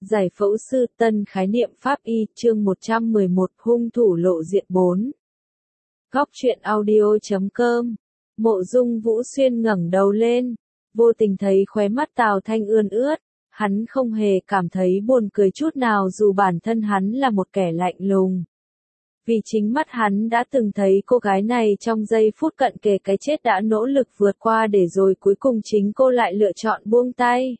Giải phẫu sư tân khái niệm pháp y chương 111 hung thủ lộ diện 4. Góc truyện audio.com. Mộ Dung Vũ Xuyên ngẩng đầu lên, vô tình thấy khóe mắt Tào Thanh ươn ướt, hắn không hề cảm thấy buồn cười chút nào dù bản thân hắn là một kẻ lạnh lùng. Vì chính mắt hắn đã từng thấy cô gái này trong giây phút cận kề cái chết đã nỗ lực vượt qua để rồi cuối cùng chính cô lại lựa chọn buông tay.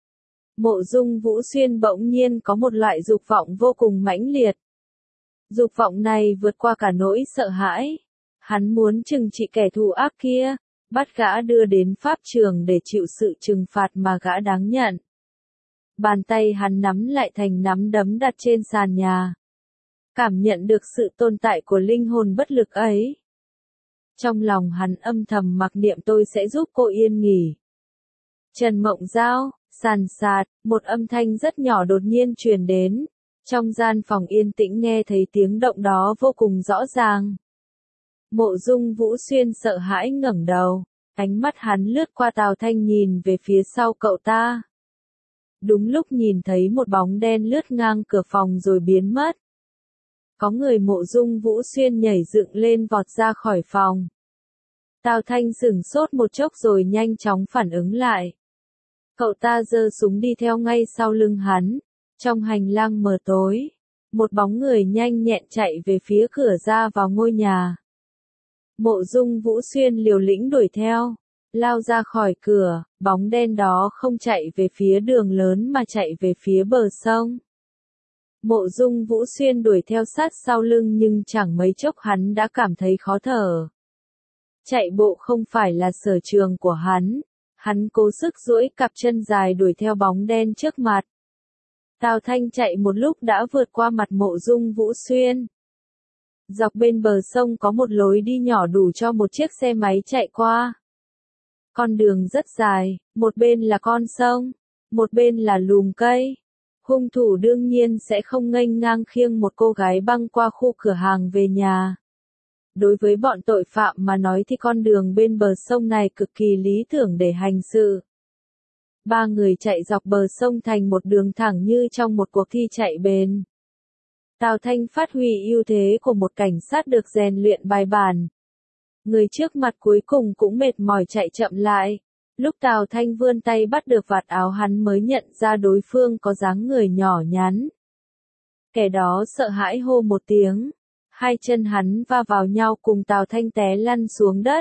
Mộ Dung Vũ Xuyên bỗng nhiên có một loại dục vọng vô cùng mãnh liệt. Dục vọng này vượt qua cả nỗi sợ hãi. Hắn muốn trừng trị kẻ thù ác kia, bắt gã đưa đến pháp trường để chịu sự trừng phạt mà gã đáng nhận. Bàn tay hắn nắm lại thành nắm đấm đặt trên sàn nhà. Cảm nhận được sự tồn tại của linh hồn bất lực ấy. Trong lòng hắn âm thầm mặc niệm tôi sẽ giúp cô yên nghỉ. Trần Mộng Giao, sàn sạt, một âm thanh rất nhỏ đột nhiên truyền đến. Trong gian phòng yên tĩnh nghe thấy tiếng động đó vô cùng rõ ràng. Mộ Dung Vũ Xuyên sợ hãi ngẩng đầu, ánh mắt hắn lướt qua Tào Thanh nhìn về phía sau cậu ta. Đúng lúc nhìn thấy một bóng đen lướt ngang cửa phòng rồi biến mất. Có người Mộ Dung Vũ Xuyên nhảy dựng lên vọt ra khỏi phòng. Tào Thanh sửng sốt một chốc rồi nhanh chóng phản ứng lại. Cậu ta giơ súng đi theo ngay sau lưng hắn. Trong hành lang mờ tối, một bóng người nhanh nhẹn chạy về phía cửa ra vào ngôi nhà. Mộ Dung Vũ Xuyên liều lĩnh đuổi theo, lao ra khỏi cửa, bóng đen đó không chạy về phía đường lớn mà chạy về phía bờ sông. Mộ Dung Vũ Xuyên đuổi theo sát sau lưng nhưng chẳng mấy chốc hắn đã cảm thấy khó thở. Chạy bộ không phải là sở trường của hắn cố sức duỗi cặp chân dài đuổi theo bóng đen trước mặt. Tào Thanh chạy một lúc đã vượt qua mặt Mộ Dung Vũ Xuyên. Dọc bên bờ sông có một lối đi nhỏ đủ cho một chiếc xe máy chạy qua. Con đường rất dài, một bên là con sông, một bên là lùm cây. Hung thủ đương nhiên sẽ không nghênh ngang khiêng một cô gái băng qua khu cửa hàng về nhà. Đối với bọn tội phạm mà nói thì con đường bên bờ sông này cực kỳ lý tưởng để hành sự. Ba người chạy dọc bờ sông thành một đường thẳng như trong một cuộc thi chạy bền. Tào Thanh phát huy ưu thế của một cảnh sát được rèn luyện bài bản. Người trước mặt cuối cùng cũng mệt mỏi chạy chậm lại. Lúc Tào Thanh vươn tay bắt được vạt áo hắn mới nhận ra đối phương có dáng người nhỏ nhắn. Kẻ đó sợ hãi hô một tiếng. Hai chân hắn va vào nhau cùng Tào Thanh té lăn xuống đất.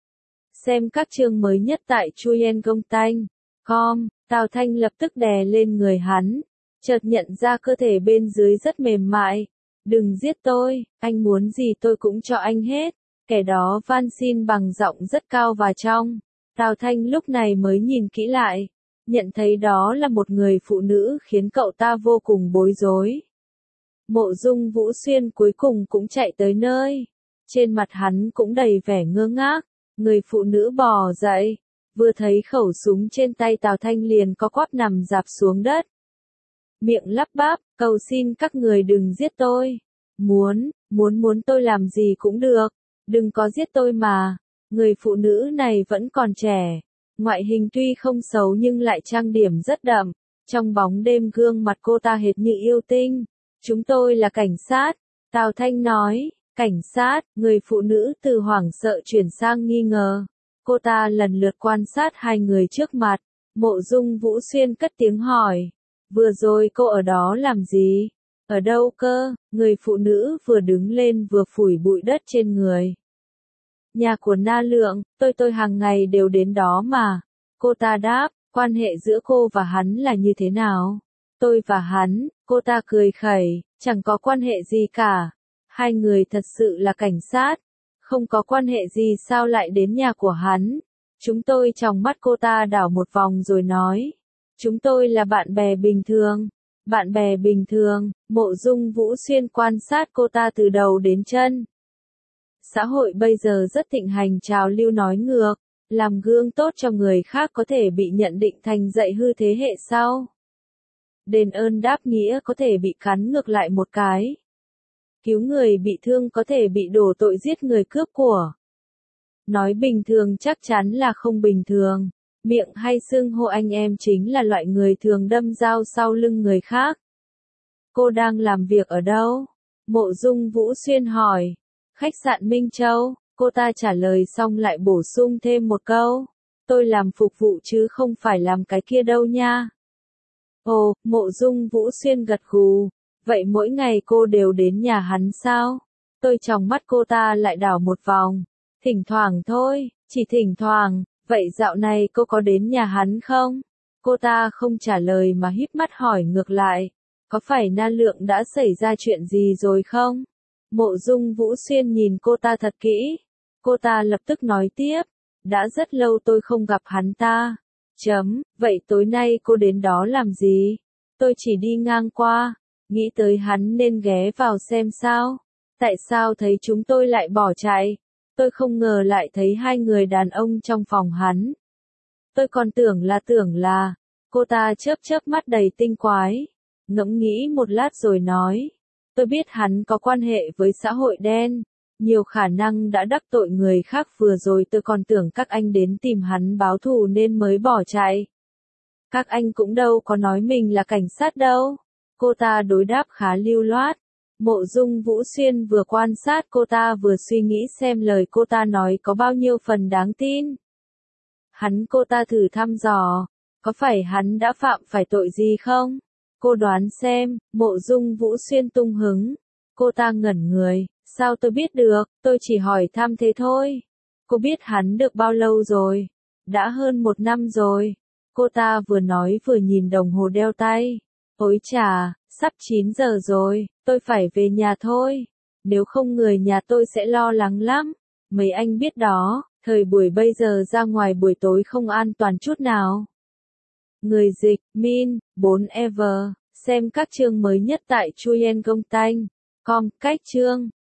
Xem các chương mới nhất tại chuyengontan.com, Tào Thanh lập tức đè lên người hắn. Chợt nhận ra cơ thể bên dưới rất mềm mại. Đừng giết tôi, anh muốn gì tôi cũng cho anh hết. Kẻ đó van xin bằng giọng rất cao và trong. Tào Thanh lúc này mới nhìn kỹ lại. Nhận thấy đó là một người phụ nữ khiến cậu ta vô cùng bối rối. Mộ Dung Vũ Xuyên cuối cùng cũng chạy tới nơi. Trên mặt hắn cũng đầy vẻ ngơ ngác. Người phụ nữ bò dậy. Vừa thấy khẩu súng trên tay Tào Thanh liền co quắp nằm rạp xuống đất. Miệng lắp bắp, cầu xin các người đừng giết tôi. Muốn tôi làm gì cũng được. Đừng có giết tôi mà. Người phụ nữ này vẫn còn trẻ. Ngoại hình tuy không xấu nhưng lại trang điểm rất đậm. Trong bóng đêm gương mặt cô ta hệt như yêu tinh. Chúng tôi là cảnh sát. Tào Thanh nói. Cảnh sát, người phụ nữ từ hoảng sợ chuyển sang nghi ngờ. Cô ta lần lượt quan sát hai người trước mặt. Mộ Dung Vũ Xuyên cất tiếng hỏi. Vừa rồi cô ở đó làm gì? Ở đâu cơ? Người phụ nữ vừa đứng lên vừa phủi bụi đất trên người. Nhà của Na Lượng, tôi hàng ngày đều đến đó mà. Cô ta đáp, quan hệ giữa cô và hắn là như thế nào? Tôi và hắn, cô ta cười khẩy, chẳng có quan hệ gì cả. Hai người thật sự là cảnh sát. Không có quan hệ gì sao lại đến nhà của hắn? Chúng tôi trong mắt cô ta đảo một vòng rồi nói. Chúng tôi là bạn bè bình thường. Bạn bè bình thường, Mộ Dung Vũ Xuyên quan sát cô ta từ đầu đến chân. Xã hội bây giờ rất thịnh hành trào lưu nói ngược, làm gương tốt cho người khác có thể bị nhận định thành dạy hư thế hệ sau. Đền ơn đáp nghĩa có thể bị cắn ngược lại một cái. Cứu người bị thương có thể bị đổ tội giết người cướp của. Nói bình thường chắc chắn là không bình thường. Miệng hay xưng hô anh em chính là loại người thường đâm dao sau lưng người khác. Cô đang làm việc ở đâu? Mộ Dung Vũ Xuyên hỏi. Khách sạn Minh Châu, cô ta trả lời xong lại bổ sung thêm một câu. Tôi làm phục vụ chứ không phải làm cái kia đâu nha. Ồ, Mộ Dung Vũ Xuyên gật gù. Vậy mỗi ngày cô đều đến nhà hắn sao? Tôi tròng mắt cô ta lại đảo một vòng. Thỉnh thoảng thôi, chỉ thỉnh thoảng. Vậy dạo này cô có đến nhà hắn không? Cô ta không trả lời mà híp mắt hỏi ngược lại. Có phải Na Lượng đã xảy ra chuyện gì rồi không? Mộ Dung Vũ Xuyên nhìn cô ta thật kỹ. Cô ta lập tức nói tiếp. Đã rất lâu tôi không gặp hắn ta. Vậy tối nay cô đến đó làm gì? Tôi chỉ đi ngang qua. Nghĩ tới hắn nên ghé vào xem sao. Tại sao thấy chúng tôi lại bỏ chạy? Tôi không ngờ lại thấy hai người đàn ông trong phòng hắn. Tôi còn tưởng là, cô ta chớp mắt đầy tinh quái. Ngẫm nghĩ một lát rồi nói. Tôi biết hắn có quan hệ với xã hội đen. Nhiều khả năng đã đắc tội người khác vừa rồi tôi còn tưởng các anh đến tìm hắn báo thù nên mới bỏ chạy. Các anh cũng đâu có nói mình là cảnh sát đâu. Cô ta đối đáp khá lưu loát. Mộ Dung Vũ Xuyên vừa quan sát cô ta vừa suy nghĩ xem lời cô ta nói có bao nhiêu phần đáng tin. Cô ta thử thăm dò. Có phải hắn đã phạm phải tội gì không? Cô đoán xem, Mộ Dung Vũ Xuyên tung hứng. Cô ta ngẩn người, sao tôi biết được, tôi chỉ hỏi thăm thế thôi. Cô biết hắn được bao lâu rồi? Đã hơn 1 năm rồi. Cô ta vừa nói vừa nhìn đồng hồ đeo tay. Ôi chà, sắp 9 giờ rồi, tôi phải về nhà thôi. Nếu không người nhà tôi sẽ lo lắng lắm. Mấy anh biết đó, thời buổi bây giờ ra ngoài buổi tối không an toàn chút nào. Người dịch, Min, 4EVER, xem các chương mới nhất tại chuyengontan.com, cách chương.